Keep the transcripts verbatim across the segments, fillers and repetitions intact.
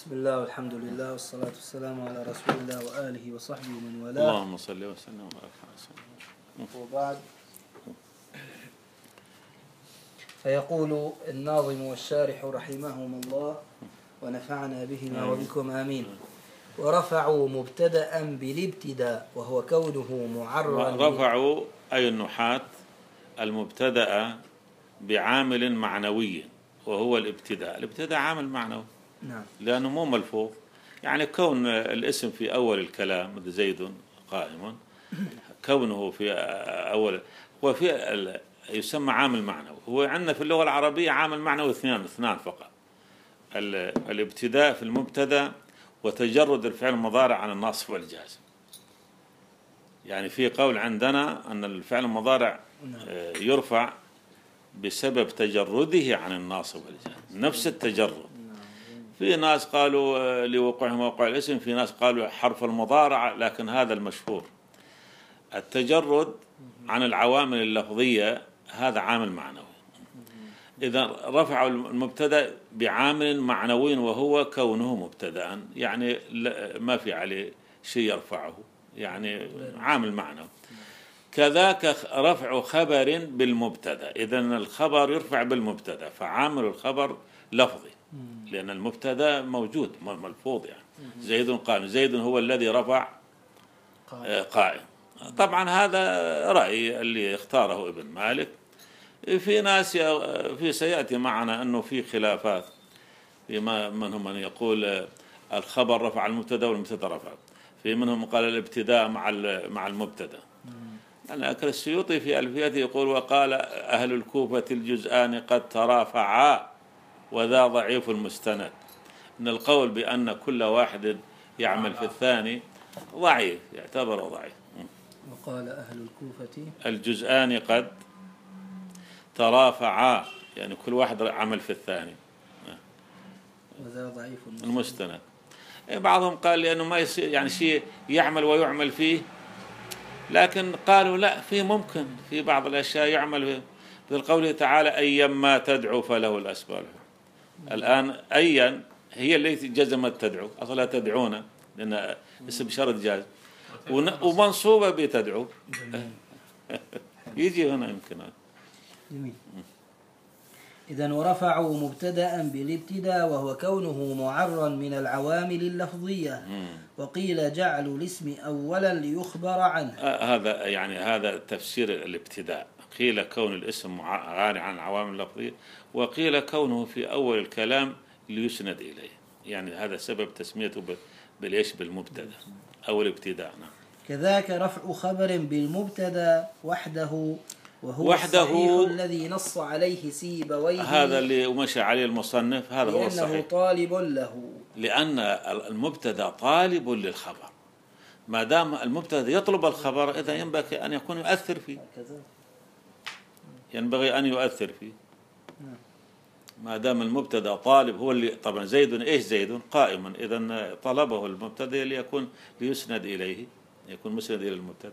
بسم الله والحمد لله والصلاة والسلام على رسول الله وآله وصحبه ومن والاه. اللهم صل وسلم وبارك على سيدنا. وبعد، فيقول الناظم والشارح رحمهم الله ونفعنا بهما وبكم آمين. ورفعوا مبتدأ بالابتداء وهو كونه معرا. رفعوا أي النحاة المبتدأ بعامل معنوي وهو الابتداء. الابتداء عامل معنوي، نعم، لأنه مو ملفوظ. يعني كون الاسم في أول الكلام مثل زيد قائم، كونه في أول هو في يسمى عامل معنوي. هو عندنا في اللغة العربية عامل معنوي اثنان اثنان فقط: الابتداء في المبتدأ وتجرد الفعل المضارع عن الناصب والجازم. يعني في قول عندنا أن الفعل المضارع يرفع بسبب تجرده عن الناصب والجازم، نفس التجرد. في ناس قالوا لوقوعه موقع الاسم، في ناس قالوا حرف المضارع، لكن هذا المشهور. التجرد عن العوامل اللفظية هذا عامل معنوي. إذا رفعوا المبتدأ بعامل معنوي وهو كونه مبتدأ، يعني ما في عليه شيء يرفعه، يعني عامل معنوي. كذاك رفع خبر بالمبتدأ، إذن الخبر يرفع بالمبتدأ، فعامل الخبر لفظي لأن المبتدأ موجود ملفوظ. يعني زيد قائم، زيد هو الذي رفع قائم. طبعا هذا رأي اللي اختاره ابن مالك. في ناس في سيأتي معنا أنه في خلافات، في منهم من يقول الخبر رفع المبتدأ والمبتدأ رفع، في منهم قال الابتداء مع مع المبتدأ. لكن السيوطي في ألفيته يقول: وقال أهل الكوفة الجزآن قد ترافعا وذا ضعيف المستند. إن القول بأن كل واحد يعمل في الثاني ضعيف، يعتبر ضعيف. وقال أهل الكوفة الجزآن قد ترافعا، يعني كل واحد عمل في الثاني، وذا ضعيف المستند. بعضهم قال لأنه ما يصير يعني شيء يعمل ويعمل فيه، لكن قالوا لا، في ممكن في بعض الأشياء يعمل في قوله تعالى: أيما تدعو فله الأسباب. الآن أيا هي التي جزمت تدعو، أصلا تدعون لأن اسم شرط جاز، ومنصوبة بتدعو. يجي هنا يمكن. جميل. إذن ورفعوا مبتدأ بالابتداء وهو كونه معرا من العوامل اللفظية. وقيل جعلوا الاسم أولا ليخبر عنه. آه هذا يعني هذا تفسير الابتداء. قيل كون الاسم عاري عن العوامل اللفظية، وقيل كونه في أول الكلام ليسند إليه. يعني هذا سبب تسميته بالإيش بالمبتدأ أو الابتداء. نعم. كذاك رفع خبر بالمبتدأ وحده وهو وحده الصحيح الذي نص عليه سيبويه. هذا اللي مشى عليه المصنف، هذا هو الصحيح، لأنه طالب له، لأن المبتدأ طالب للخبر. ما دام المبتدأ يطلب الخبر، إذا ينبغي أن يكون يؤثر فيه، ينبغي أن يؤثر فيه. ما دام المبتدأ طالب، هو اللي طبعا زيد إيش زيد قائما، إذا طلبه المبتدأ ليكون ليسند إليه، يكون مسند إلى المبتدأ.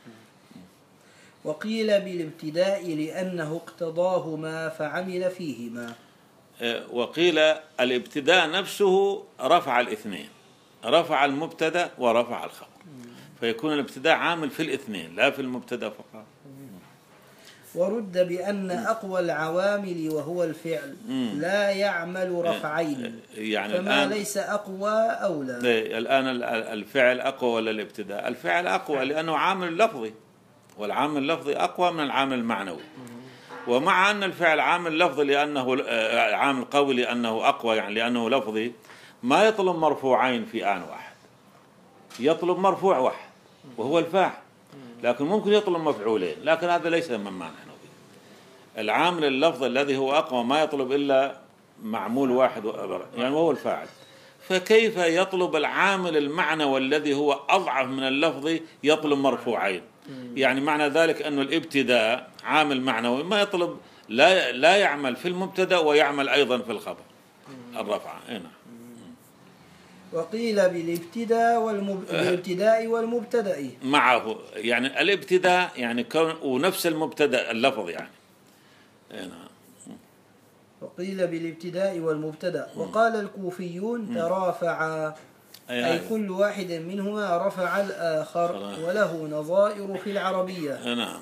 وقيل بالابتداء لأنه اقتضاه ما فعمل فيهما. وقيل الابتداء نفسه رفع الاثنين، رفع المبتدأ ورفع الخبر، فيكون الابتداء عامل في الاثنين لا في المبتدأ فقط. ورد بأن أقوى العوامل وهو الفعل لا يعمل رفعين، يعني فما الآن ليس أقوى أولى. الآن الفعل أقوى ولا الابتداء؟ الفعل أقوى لأنه عامل لفظي، والعامل اللفظي أقوى من العامل المعنوي. ومع أن الفعل عامل لفظي لأنه عامل قوي لأنه أقوى، يعني لأنه لفظي، ما يطلب مرفوعين في آن واحد، يطلب مرفوع واحد وهو الفاعل، لكن ممكن يطلب مفعولين، لكن هذا ليس مما نحن فيه. العامل اللفظي الذي هو أقوى ما يطلب إلا معمول واحد يعني وهو الفاعل. فكيف يطلب العامل المعنوي الذي هو أضعف من اللفظي يطلب مرفوعين؟ يعني معنى ذلك أن الابتداء عامل معنوي ما يطلب، لا لا يعمل في المبتدأ ويعمل أيضا في الخبر الرفع. هنا وقيل بالابتداء والمب... بالابتداء والمبتدأ معه، يعني الابتداء يعني كون ونفس المبتدأ اللفظ يعني. هنا قيل بالابتداء والمبتدأ. وقال الكوفيون ترافعا، أي كل واحد منهما رفع الآخر، وله نظائر في العربية. نعم،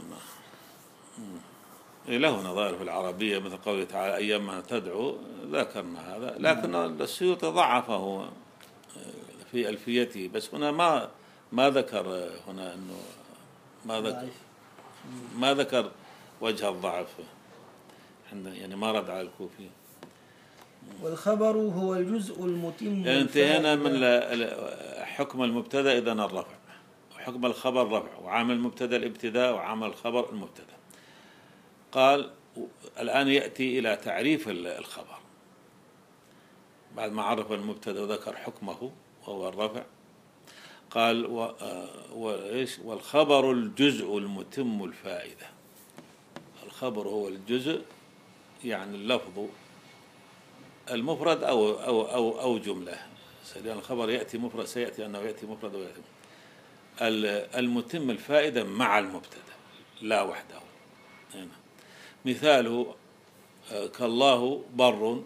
له نظائر في العربية مثل قوله تعالى أيما تدعو، ذكرنا هذا، لكن السيوطي ضعفه في ألفيته، بس هنا ما ما ذكر هنا أنه ما ذكر ما ذكر وجه الضعف، يعني ما رد على الكوفي. والخبر هو الجزء المتم. يعني انتهينا من حكم المبتدا إذن الرفع، وحكم الخبر رفع، وعامل المبتدا الابتداء، وعامل الخبر المبتدا. قال الآن يأتي إلى تعريف الخبر بعد ما عرف المبتدا وذكر حكمه وهو الرفع. قال وإيش؟ والخبر الجزء المتم الفائدة. الخبر هو الجزء، يعني اللفظ المفرد أو أو أو أو جملة، لأن الخبر يأتي مفرد، سيأتي أنه يأتي مفرد ويأتي المتم الفائدة مع المبتدا لا وحده. هنا مثاله كالله بر،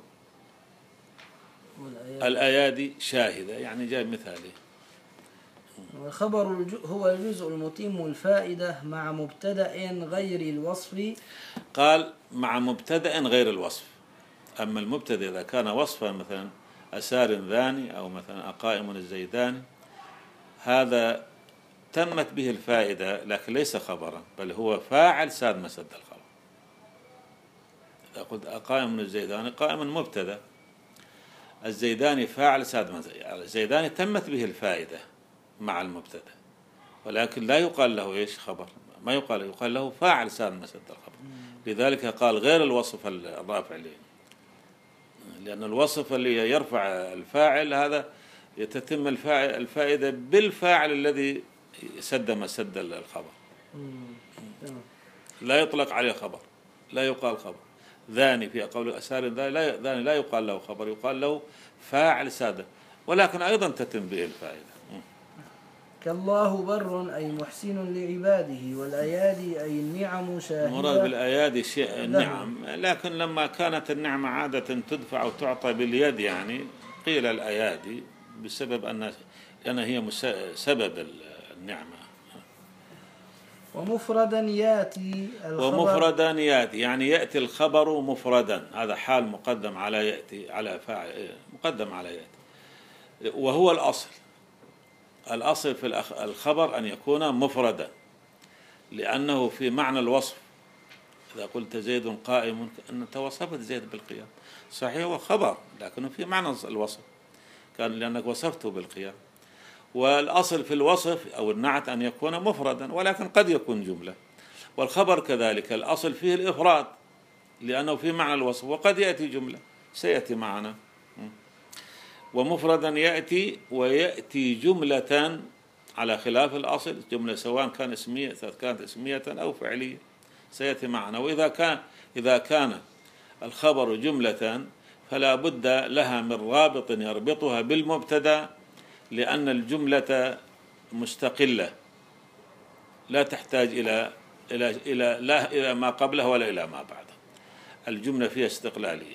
الأيادي شاهدة، يعني جاء مثاله. والخبر هو الجزء المتم الفائدة مع مبتدأ غير الوصف. قال مع مبتدأ غير الوصف. أما المبتدأ إذا كان وصفا مثلا أسار ذاني أو مثلا أقائم الزيدان، هذا تمت به الفائدة لكن ليس خبرا، بل هو فاعل ساد مسد الخبر. إذا قلت أقائم الزيدان، قائم مبتدأ، الزيداني فاعل ساد مسد، الزيداني تمت به الفائدة مع المبتدأ، ولكن لا يقال له إيش خبر، ما يقال، يقال له فاعل ساد مسد الخبر. لذلك قال غير الوصف الرافع ليه، لأن الوصف اللي يرفع الفاعل هذا يتتم الفائدة بالفاعل الذي سد مسد الخبر، لا يطلق عليه خبر، لا يقال خبر. ذاني في قول أسار ذاني لا يقال له خبر، يقال له فاعل سادة، ولكن أيضا تتم به الفائدة. كالله بر أي محسن لعباده، والأيادي أي النعم شاهدة. المراد بالأيادي شيء النعم، لكن لما كانت النعمة عادة تدفع وتعطى باليد يعني قيل الأيادي بسبب أن لأن هي سبب النعمة. ومفردا يأتي الخبر، ومفردا يأتي يعني يأتي الخبر مفردا، هذا حال مقدم على يأتي، على فاعل مقدم على يأتي، وهو الأصل. الأصل في الخبر أن يكون مفردا، لأنه في معنى الوصف. إذا قلت زيد قائم أنت وصفت زيد بالقيام، صحيح هو خبر لكنه في معنى الوصف، كان لأنك وصفته بالقيام. والأصل في الوصف أو النعت أن يكون مفردا، ولكن قد يكون جملة. والخبر كذلك الأصل فيه الإفراد لأنه في معنى الوصف، وقد يأتي جملة سيأتي معنا. ومفردا يأتي ويأتي جملة على خلاف الأصل، جملة سواء كان اسمية كانت اسمية أو فعلية سيأتي معنا. وإذا كان إذا كان الخبر جملة فلا بد لها من رابط يربطها بالمبتدا، لأن الجملة مستقلة لا تحتاج إلى إلى إلى لا إلى ما قبلها ولا إلى ما بعدها، الجملة فيها استقلالية.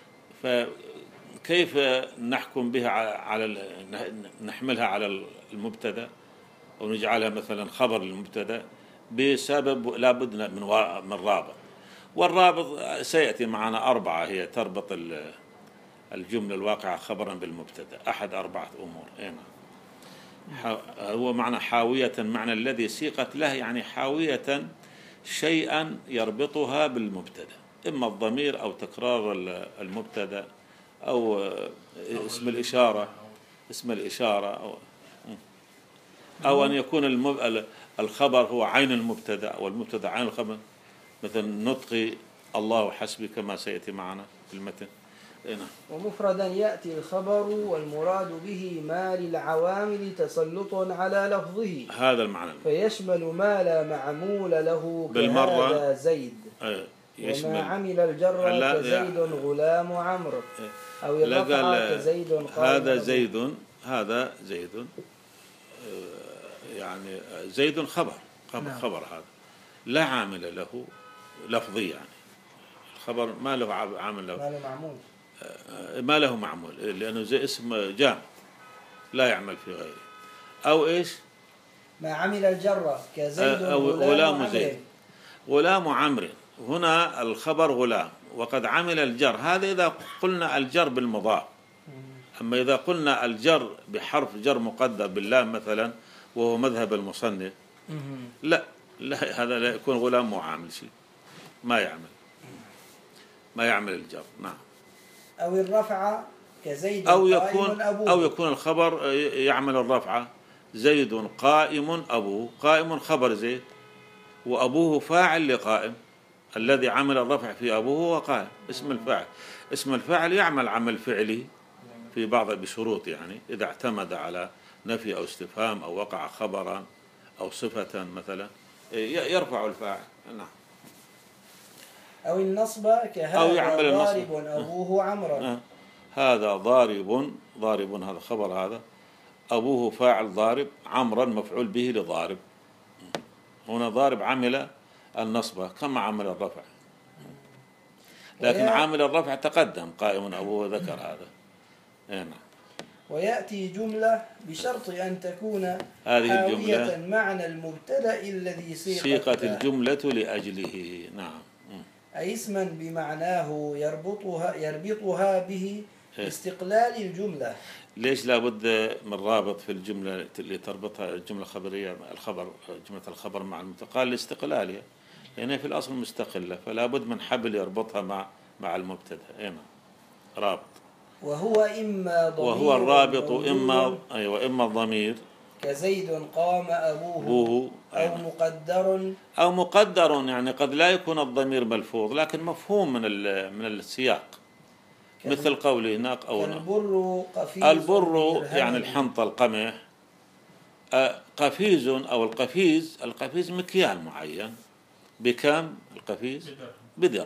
فكيف نحكم بها على نحملها على المبتدا أو نجعلها مثلا خبر للمبتدا؟ بسبب لا بد من من رابط، والرابط سيأتي معنا أربعة هي تربط الجملة الواقعة خبرا بالمبتدا، أحد أربعة أمور. هنا هو معنى حاوية، معنى الذي سيقت له يعني حاوية شيئا يربطها بالمبتدا، إما الضمير أو تكرار المبتدا أو اسم الإشارة اسم الإشارة أو, أو أن يكون الخبر هو عين المبتدا والمبتدا عين الخبر، مثل نطق الله حسبي كما سيأتي معنا في المتن. ومفردا يأتي الخبر والمراد به ما للعوامل تسلط على لفظه، هذا المعنى، فيشمل ما لا معمول له كهذا زيد، وما عمل الجر كزيد غلام عمرو، أو الرفع كزيد هذا زيد هذا زيد يعني زيد خبر خبر, نعم. خبر هذا لا عامل له لفظي، يعني الخبر ما له عامل له ما له معمول ما له معمول لأنه زي اسم جامد لا يعمل في غيره. أو إيش ما عمل الجرة كزيد أو غلام زيد غلام عمرو. هنا الخبر غلام وقد عمل الجر، هذا إذا قلنا الجر بالمضاف. أما إذا قلنا الجر بحرف جر مقدر باللام مثلا وهو مذهب المصنف لا لا هذا لا يكون غلام وعامل شيء ما يعمل ما يعمل الجر. نعم. أو الرفع كزيد أو يكون قائم أبوه. أو يكون الخبر يعمل الرفعة زيد قائم أبوه. قائم خبر زيد وأبوه فاعل لقائم، الذي عمل الرفع في أبوه هو قائم اسم الفاعل. اسم الفاعل يعمل عمل فعلي في بعض بشروط، يعني إذا اعتمد على نفي أو استفهام أو وقع خبرا أو صفة مثلا يرفع الفاعل. نعم. أو النصب كهذا ضارب أبوه عمرا. هذا ضارب ضارب هذا خبر، هذا أبوه فاعل ضارب، عمرا مفعول به لضارب. هنا ضارب عمل النصب كما عمل الرفع، لكن عامل الرفع تقدم قائم أبوه ذكر هذا. نعم. ويأتي جملة بشرط أن تكون هذه الجملة معنى المبتدأ الذي سيقت الجملة لأجله. نعم. أي اسما بمعناه يربطها يربطها به استقلال الجملة. ليش لابد من رابط في الجملة اللي تربطها الجملة الخبرية الخبر جملة الخبر مع المبتدأ؟ قال لاستقلالها، يعني في الأصل مستقلة فلا بد من حبل يربطها مع مع المبتدأ. هنا رابط. وهو إما ضمير وهو الرابط إما أيوة إما الضمير كزيد قام أبوه أبوه أو أيوة. مقدر أو مقدر، يعني قد لا يكون الضمير ملفوظ لكن مفهوم من من السياق، مثل قوله هناك أو البر قفيز. البر يعني الحنطة القمح. قفيز أو القفيز القفيز مكيال معين بكم القفيز بدرة.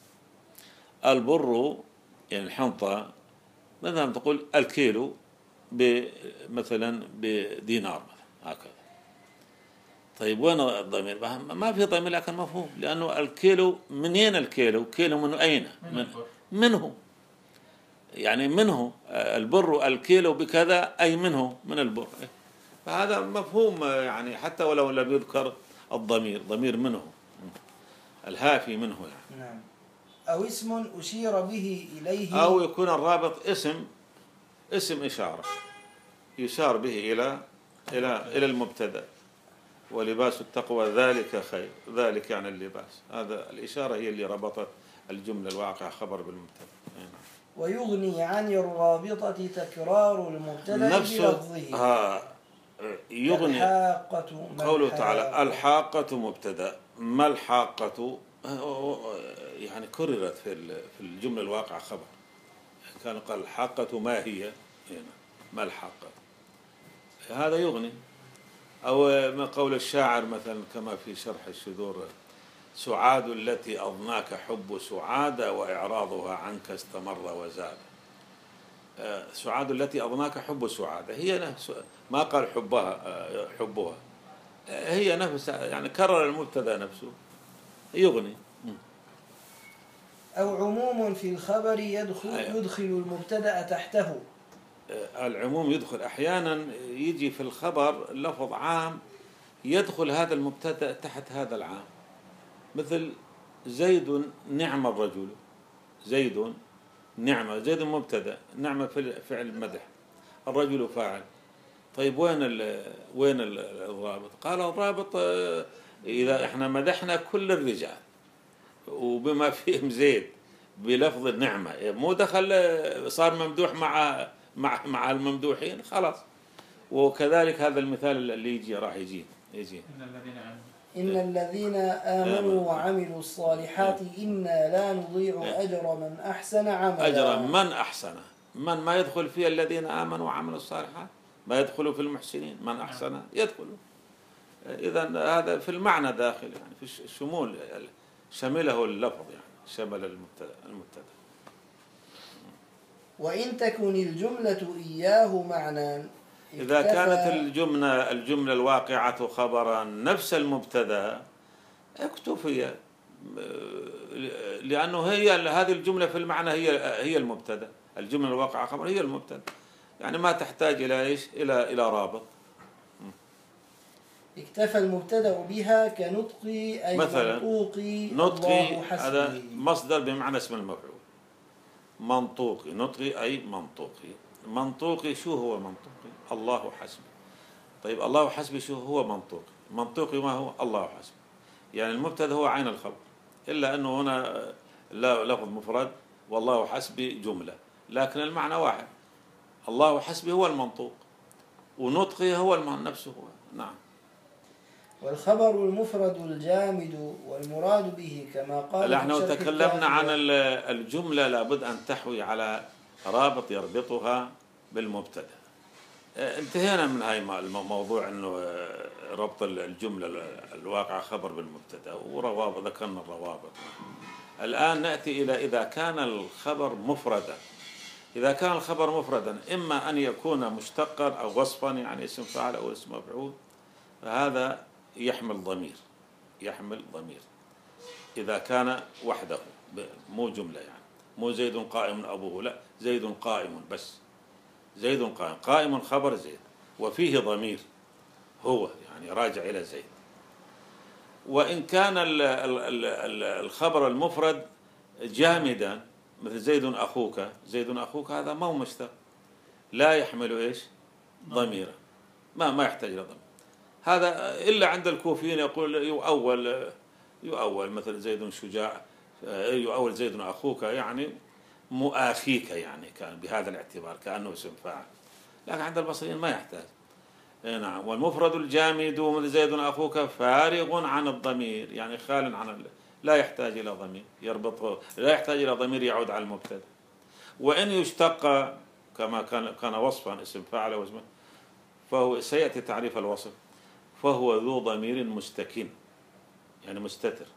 البر يعني الحنطة مثلا تقول الكيلو مثلا بدينار مثلا هكذا. طيب وين الضمير؟ ما في ضمير لكن مفهوم، لأنه الكيلو منين الكيلو؟ كيلو من أين؟ من منه، يعني منه البر الكيلو بكذا أي منه من البر، فهذا مفهوم يعني حتى ولو لم يذكر الضمير ضمير منه الهافي منه يعني. نعم. أو اسم أشير به إليه أو يكون الرابط اسم اسم إشارة يشار به إلى إلى إلى المبتدأ. ولباس التقوى ذلك خير، ذلك يعني اللباس، هذا الإشارة هي اللي ربطت الجملة الواقع خبر بالمبتدأ. ويغني عن الرابطة تكرار المبتدأ بلفظه. ها يغني قوله تعالى الحاقة مبتدأ. ما الحاقة؟ يعني كررت في في الجملة الواقع خبر، كان قال الحاقة ما هي هنا ما الحاقة، هذا يغني. أو ما قول الشاعر مثلا كما في شرح الشذور سعاد التي أضناك حب سعادة وإعراضها عنك استمر وزاد. سعاد التي أضناك حب سعادة هي نفس ما قال حبها حبها، هي نفس يعني كرر المبتدأ نفسه يغني. أو عموم في الخبر يدخل يدخل المبتدأ تحته. العموم يدخل أحيانا يجي في الخبر لفظ عام يدخل هذا المبتدأ تحت هذا العام، مثل زيد نعم الرجل. زيد نعمة، زيد مبتدأ، نعمة فعل مدح، الرجل فاعل. طيب وين ال وين الرابط؟ قال الرابط إذا احنا مدحنا كل الرجال وبما فيهم زيد بلفظ النعمة، مو دخل صار ممدوح مع مع مع الممدوحين خلاص. وكذلك هذا المثال اللي يجي راح يجي يجي إن الذين آمنوا وعملوا الصالحات إنا لا نضيع أجر من أحسن عملا. أجر من أحسن، من ما يدخل فيه الذين آمنوا وعملوا الصالحات، ما يدخلوا في المحسنين، من أحسن يدخلوا. إذا هذا في المعنى داخل يعني في الشمول، شمله اللفظ يعني شمل المبتدأ المبتدأ. وإن تكن الجملة إياه معنى إذا كانت الجملة الجملة الواقعة خبرا نفس المبتدأ اكتفي لأنه هي هذه الجملة في المعنى هي هي المبتدأ، الجملة الواقعة خبر هي المبتدأ، يعني ما تحتاج إلى إيش؟ إلى إلى رابط. اكتفى المبتدأ بها كنطقي أي مثلا منطوقي. نطقي هذا مصدر بمعنى اسم المفعول. منطوقي، نطقي أي منطوقي. منطوقي شو هو منطوقي؟ الله حسبي. طيب الله حسبي شو هو منطوقي؟ منطوقي ما هو؟ الله حسبي. يعني المبتدأ هو عين الخبر، إلا أنه هنا لفظ مفرد والله حسبي جملة، لكن المعنى واحد. الله حسبي هو المنطوق، ونطقي هو نفسه هو. نعم. والخبر المفرد الجامد والمراد به كما قال. نحن تكلمنا عن الجملة لابد أن تحوي على رابط يربطها بالمبتدأ. انتهينا من هاي الموضوع أنه ربط الجملة الواقع خبر بالمبتدأ وروابط، ذكرنا الروابط. الآن نأتي إلى إذا كان الخبر مفردا. إذا كان الخبر مفردا إما أن يكون مشتقا أو وصفا، يعني اسم فاعل أو اسم مفعول، فهذا يحمل ضمير، يحمل ضمير إذا كان وحده مو جملة، يعني مو زيد قائم أبوه، لا، زيد قائم بس، زيد قائم، قائم خبر زيد وفيه ضمير هو، يعني راجع إلى زيد. وإن كان الخبر المفرد جامدا مثل زيد أخوك، زيد أخوك هذا ما هو مشتق، لا يحمل إيش؟ ضميرا، ما ما يحتاج إلى ضمير. هذا إلا عند الكوفيين يقول يؤول، يؤول مثل زيد شجاع، يؤول زيد أخوك يعني مؤاخيك، يعني كان بهذا الاعتبار كأنه اسم فاعل، لكن عند البصريين ما يحتاج. نعم. والمفرد الجامد مثل زيد أخوك فارغ عن الضمير، يعني خال عن ال... لا يحتاج إلى ضمير يربطه، لا يحتاج إلى ضمير يعود على المبتدأ. وإن يشتق كما كان كان وصفا اسم فاعل واسمه، فهو سيأتي تعريف الوصف، فهو ذو ضمير مستكن، يعني مستتر.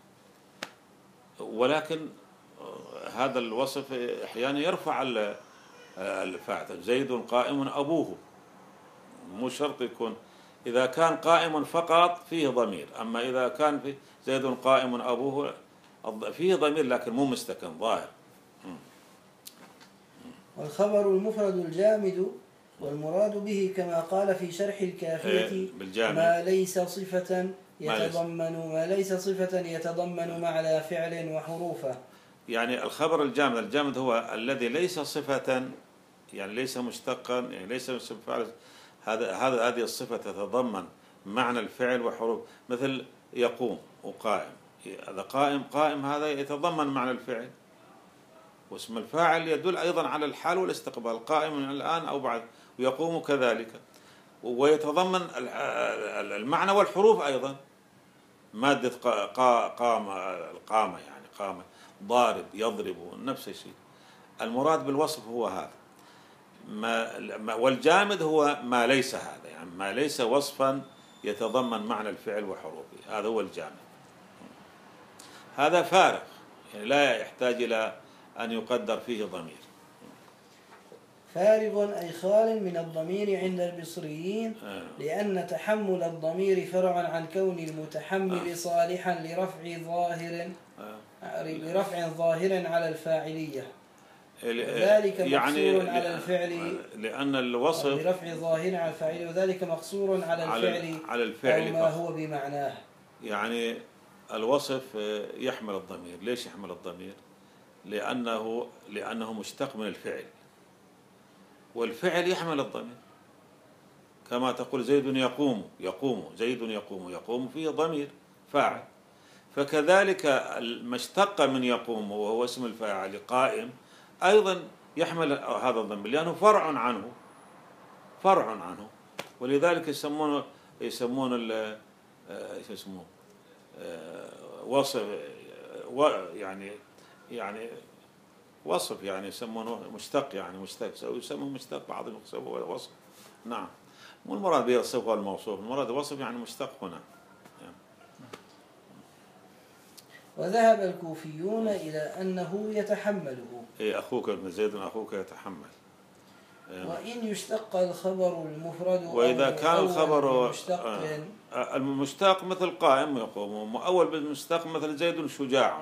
ولكن هذا الوصف أحيانا يرفع الفاعل، زيد قائم أبوه، مو شرط يكون. إذا كان قائم فقط فيه ضمير، أما إذا كان في زيد قائم أبوه فيه ضمير لكن مو مستكن ظاهر. والخبر المفرد الجامد والمراد به كما قال في شرح الكافية ما ليس صفة يتضمن ما ليس صفة يتضمن معنى فعل وحروفه. يعني الخبر الجامد، الجامد هو الذي ليس صفة، يعني ليس مشتقا، يعني ليس اسم فاعل. هذا هذا هذه الصفة تتضمن معنى الفعل وحروف، مثل يقوم وقائم. هذا قائم، قائم هذا يتضمن معنى الفعل، واسم الفاعل يدل أيضا على الحال والاستقبال، قائم الآن أو بعد، ويقوم كذلك، ويتضمن المعنى والحروف أيضا، مادة قام، القامة يعني قامة، ضارب، يضرب، نفس الشيء. المراد بالوصف هو هذا. ما والجامد هو ما ليس هذا، يعني ما ليس وصفا يتضمن معنى الفعل وحروفه، هذا هو الجامد. هذا فارغ، يعني لا يحتاج إلى أن يقدر فيه ضمير. فارغ أي خال من الضمير عند البصريين، آه. لأن تحمل الضمير فرع عن كون المتحمل آه. صالحا لرفع ظاهر آه. لرفع ظاهر على الفاعلية، وذلك يعني مقصور على الفعل، لأن الوصف لرفع ظاهر على الفاعل، وذلك مقصور على الفعل على الفعل أو ما هو بمعناه. يعني الوصف يحمل الضمير. ليش يحمل الضمير؟ لأنه لأنه مشتق من الفعل، والفعل يحمل الضمير. كما تقول زيد يقوم، يقوم زيد يقوم، يقوم فيه ضمير فاعل. فكذلك المشتق من يقوم وهو اسم الفاعل قائم أيضا يحمل هذا الضمير، لأنه فرع عنه، فرع عنه. ولذلك يسمونه يسمون ال ايش يسمونه وصف، يعني يعني وصف، يعني يسمونه مشتق، يعني مشتق، يسمونه مشتق، بعضهم يسمونه وصف. نعم. مو المراد به الصفة والموصوف، المراد وصف يعني مشتق هنا. يعني. وذهب الكوفيون إلى أنه يتحمله. إيه أخوك ابن زيد أخوك يتحمل. وإن يشتق الخبر المفرد وإذا كان الخبر مشتق آه المشتق مثل قائم يقوم، مؤول بالمشتق مثل زيد شجاع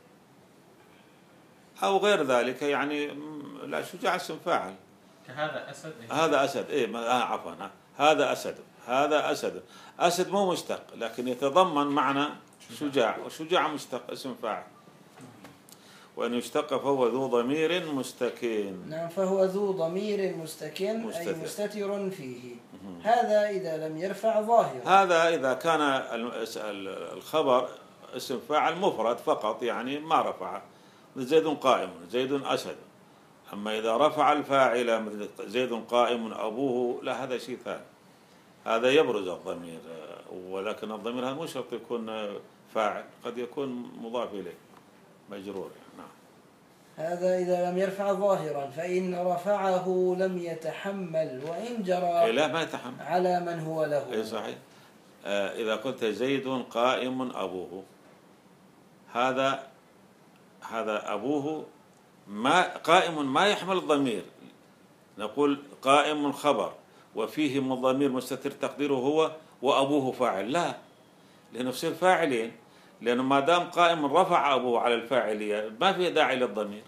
أو غير ذلك. يعني لا، شجاع اسم فاعل. كهذا أسد. هذا أسد، إيه آه عفوا، هذا أسد، هذا أسد. أسد مو مشتق لكن يتضمن معنى شجاع، وشجاع مشتق اسم فاعل. وأن يشتق فهو ذو ضمير مستكين. نعم، فهو ذو ضمير مستكن مستتر. أي مستتر فيه. هذا إذا لم يرفع ظاهرا. هذا إذا كان الخبر اسم فاعل مفرد فقط، يعني ما رفع، زيد قائم، زيد أسد. أما إذا رفع الفاعل مثل زيد قائم أبوه، لا، هذا شيء ثاني، هذا يبرز الضمير. ولكن الضمير هذا مو شرط يكون فاعل، قد يكون مضاف إليه مجرور. نعم. هذا إذا لم يرفع ظاهرا، فإن رفعه لم يتحمل وإن جرى إيه، لا ما يتحمل على من هو له. إيه صحيح. آه إذا قلت زيد قائم أبوه، هذا هذا أبوه ما قائم ما يحمل الضمير. نقول قائم خبر وفيه من ضمير مستتر تقديره هو وأبوه فاعل، لا، لأنه يصير فاعلين، لأنه ما دام قائم رفع أبوه على الفاعلية ما في داعي للضمير.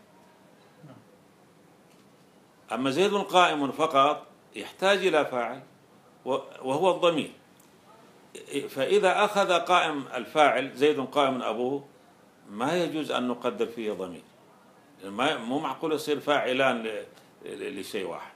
أما زيد قائم فقط يحتاج إلى فاعل وهو الضمير. فإذا أخذ قائم الفاعل زيد قائم أبوه ما يجوز أن نقدر فيه ضمير، مو معقول يصير فاعلان لشيء واحد،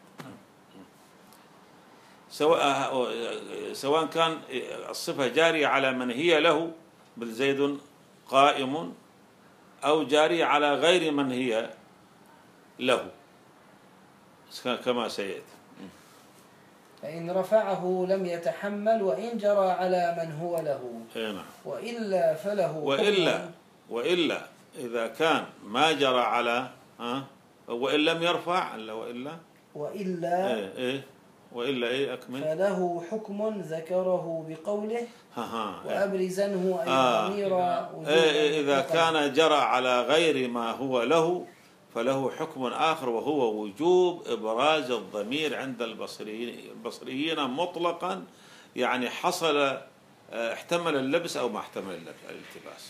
سواء سواء كان الصفة جارية على من هي له مثل زيد قائم، أو جارية على غير من هي له كما سيأتي. فإن رفعه لم يتحمل وإن جرى على من هو له. نعم. وإلا فله وإلا وإلا إذا كان ما جرى على ها وإن لم يرفع إلا وإلا وإلا إيه إيه وإلا إيه أكمل. فله حكم ذكره بقوله ها ها وأبرزنه أي آه. ضمير إيه إذا كان جرى على غير ما هو له فله حكم آخر، وهو وجوب إبراز الضمير عند البصريين البصريين مطلقا، يعني حصل احتمل اللبس أو ما احتمل الالتباس.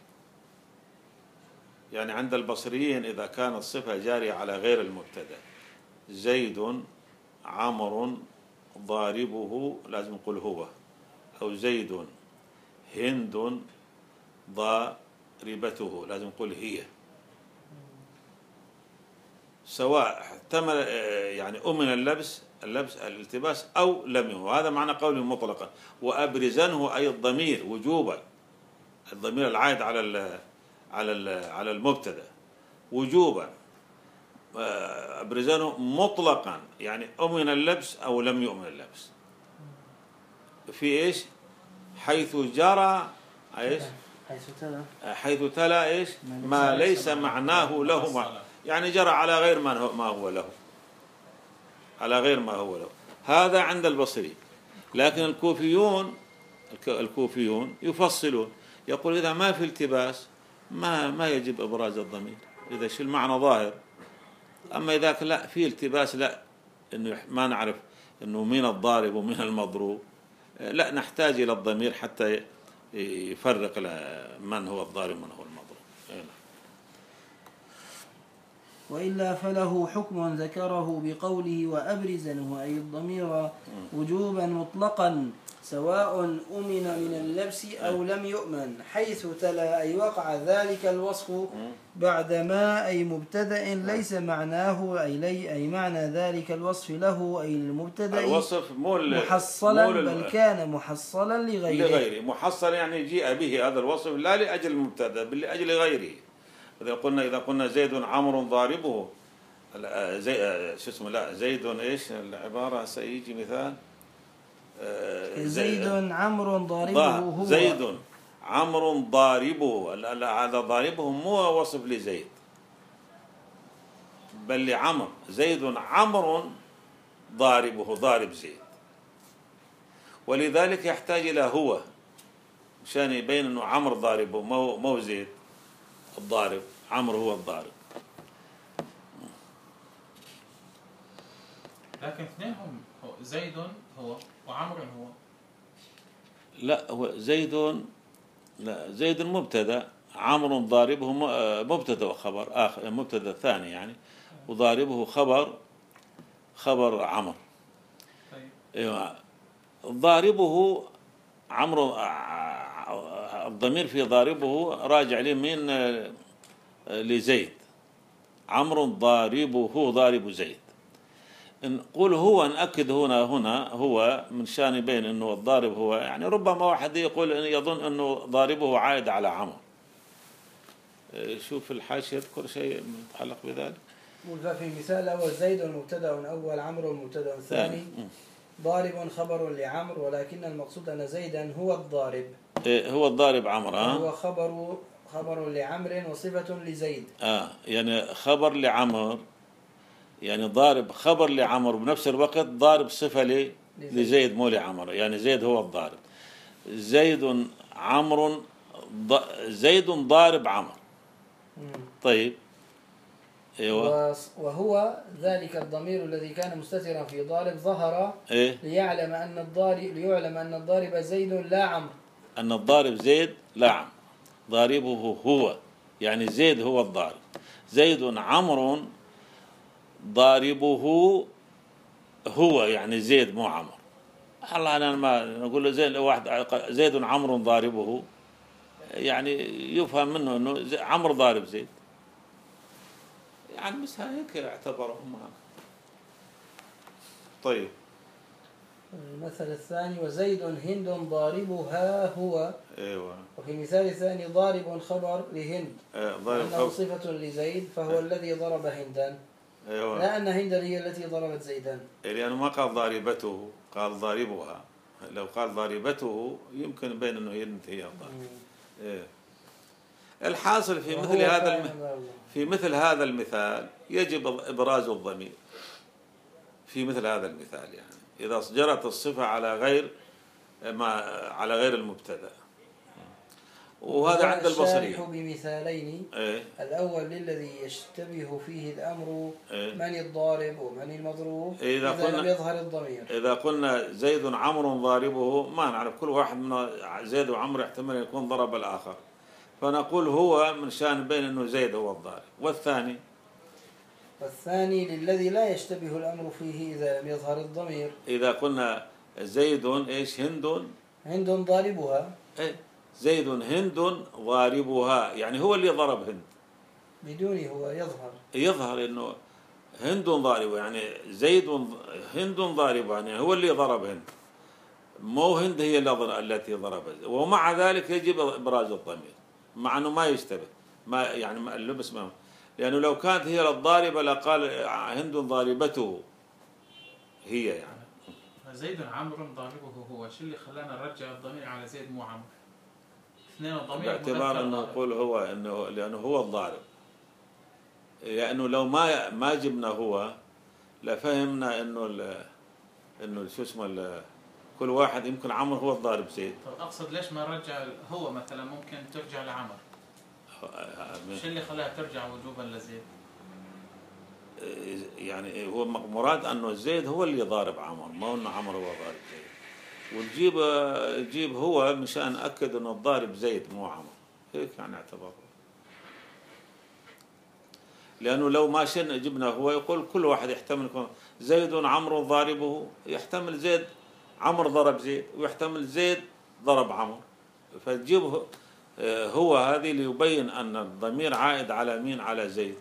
يعني عند البصريين إذا كانت الصفة جارية على غير المبتدأ، زيد عمر ضاربه لازم نقول هو، أو زيد هند ضاربته لازم نقول هي، سواء احتمل يعني أمن اللبس اللبس الالتباس أو لم يمن. وهذا معنى قوله مطلقا. وأبرزنه أي الضمير وجوبا، الضمير العائد على ال على ال على المبتدا وجوبا. أبرزنه مطلقا يعني أمن اللبس أو لم يؤمن اللبس. في إيش؟ حيث جرى إيش؟ حيث تلا حيث تلا إيش؟ ما ليس معناه له ما، يعني جرى على غير ما هو له، على غير ما هو له. هذا عند البصري. لكن الكوفيون الكوفيون يفصلون، يقول إذا ما في التباس ما ما يجب إبراز الضمير إذا شو المعنى ظاهر. أما إذا لا في التباس، لا، إنه ما نعرف إنه مين الضارب ومين المضروب، لا نحتاج إلى الضمير حتى يفرق من هو الضارب ومن هو المضروب. وإلا فله حكم ذكره بقوله وأبرزنه أي الضمير وجوبا مطلقا سواء أمن من اللبس أو لم يؤمن، حيث تلا أي وقع ذلك الوصف بعد ما أي مبتدأ ليس معناه أي لي أي معنى ذلك الوصف له أي المبتدأ الوصف مو محصلا بل كان محصلا لغيره. لغيره محصل يعني جيء به هذا الوصف لا لأجل المبتدأ بل لأجل غيره. إذا قلنا إذا قلنا زيد عمرو ضاربه، زي شو اسمه لا زيد إيش العبارة سيجي مثال زيد عمرو ضاربه هو زيد عمرو ضاربه، هذا ضاربه مو وصف لزيد بل لعمر. زيد عمرو ضاربه ضارب زيد، ولذلك يحتاج إلى هو مشان يبين أنه عمرو ضاربه مو مو زيد الضارب، عمرو هو الضارب. لكن اثنينهم زيد هو وعمر هو. لا هو زيد، لا زيد مبتدا، عمرو ضاربه مبتدا وخبر آخر، مبتدا ثاني يعني، وضاربه خبر خبر عمرو. ايوه ضاربه عمرو، الضمير في ضاربه راجع لمين؟ لزيد. عمرو ضاربه ضارب زيد. نقول هو، نأكد هنا هنا هو من شان يبين انه الضارب هو، يعني ربما واحد يقول يظن انه ضاربه عائد على عمرو. شوف الحاشية يذكر شيء متعلق بذلك. في المثال الأول زيد مبتدأ أول، عمرو مبتدأ ثاني، ضارب خبر لعمرو، ولكن المقصود أن زيدا هو الضارب. إيه هو الضارب عمرو. ها هو خبر خبر لعمرو وصفة لزيد. اه يعني خبر لعمرو، يعني ضارب خبر لعمرو بنفس الوقت ضارب صفة لي لزيد مو لعمرو، يعني زيد هو الضارب. زيد عمرو ض... زيد ضارب عمرو. طيب ايوه. وهو ذلك الضمير الذي كان مستترا في ضارب ظهر إيه؟ ليعلم ان الضارب ليعلم ان الضارب زيد لا عمرو. ان الضارب زيد لا عمرو، ضاربه هو، يعني زيد هو الضارب. زيد عمرو ضاربه هو، يعني زيد مو عمرو. الله انا ما نقول له زيد واحد زيد عمرو ضاربه، يعني يفهم منه انه عمرو ضارب زيد، يعني بس هيك اعتبرهم. طيب المثل الثاني وزيد هند ضاربها هو. ايوه. وفي المثال الثاني ضارب خبر لهند، ايه ضارب خبر صفة لزيد فهو ايه. الذي ضرب هندا. ايوه. لا أن هندا هي التي ضربت زيدا، لأنه ما قال ضاربته، قال ضاربها. لو قال ضاربته يمكن بين انه هي هي الضارب. ايه. الحاصل في مثل هذا الم... في مثل هذا المثال يجب ابراز الضمير في مثل هذا المثال، يعني اذا جرت الصفه على غير ما على غير المبتدا. وهذا عند البصريين. الشارح بمثالين. إيه؟ الأول للذي يشتبه فيه الأمر إيه؟ من الضارب ومن المضروب إذا, إذا قلنا لم يظهر الضمير. إذا قلنا زيد عمرو ضاربه ما نعرف، كل واحد من زيد وعمرو يحتمل يكون ضرب الآخر، فنقول هو من شان بين أنه زيد هو الضارب. والثاني والثاني للذي لا يشتبه الأمر فيه إذا لم يظهر الضمير. إذا قلنا زيد إيش هند هند ضاربها. إيه؟ زيد هند ضاربها، يعني هو اللي ضرب هند بدون هو يظهر يظهر انه هند ضاربه، يعني زيد هند ضاربه، يعني هو اللي ضرب هند، مو هند هي التي ضربت. ومع ذلك يجب ابراز الضمير مع انه ما يشتبه، ما يعني اللبس ما، لانه لو كانت هي الضاربه لقال هند ضاربته هي، يعني زيد عمرو ضاربه هو. شو اللي خلانا نرجع الضمير على زيد مو عمرو؟ اثنين الضمير باعتبار انه نقول هو انه لانه هو الضارب، لانه لو ما ما جبنا هو لفهمنا انه انه شو اسمه كل واحد يمكن عمرو هو الضارب زيد. طب اقصد ليش ما نرجع هو مثلا؟ ممكن ترجع لعمر. شو اللي خلاها ترجع وجوبا لزيد؟ يعني هو مراد انه زيد هو اللي ضارب عمر، ما انه عمر هو ضارب زيد. ونجيب جيب هو مشان اكد انه الضارب زيد مو عمر، هيك يعني اعتبره. لانه لو ما شن جبنا هو يقول كل واحد يحتمل يكون زيد عمرو ضاربه، يحتمل زيد عمرو ضرب زيد، ويحتمل زيد ضرب عمرو، فتجيبه هو هذه ليبين ان الضمير عائد على مين؟ على زيد،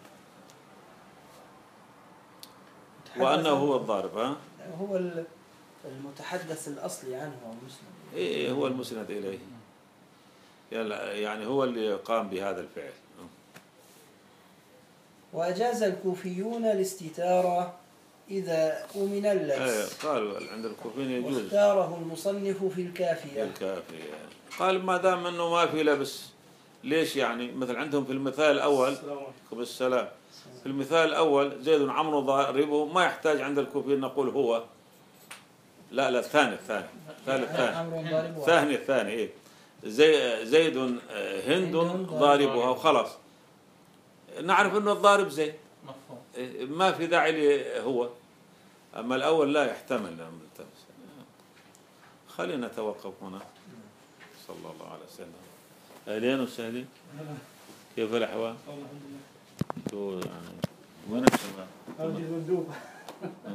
وانه هو الضارب. ها هو المتحدث الاصلي عنه هو المسند. ايه هو المسند اليه، يعني هو اللي قام بهذا الفعل. وأجاز الكوفيون الاستتارة إذا أمن اللبس. ايه قالوا عند الكوفيين يجوز. واختاره المصنف في الكافية. الكافية قال ما دام انه ما في لبس، ليش يعني؟ مثل عندهم في المثال الاول بالسلام، في المثال الاول زيد عمرو ضاربه، ما يحتاج عند الكوفيين نقول هو، لا لا الثاني الثاني الثالث الثاني الثاني الثاني ايه زي زيد هند ضاربها وخلاص، نعرف انه الضارب زيد، مفهوم، ما في داعي هو. اما الاول لا يحتمل. خلينا نتوقف هنا. صلى الله عليه وسلم. أهلين وسهلين. كيف الأحوال؟ شو يعني وين الشباب؟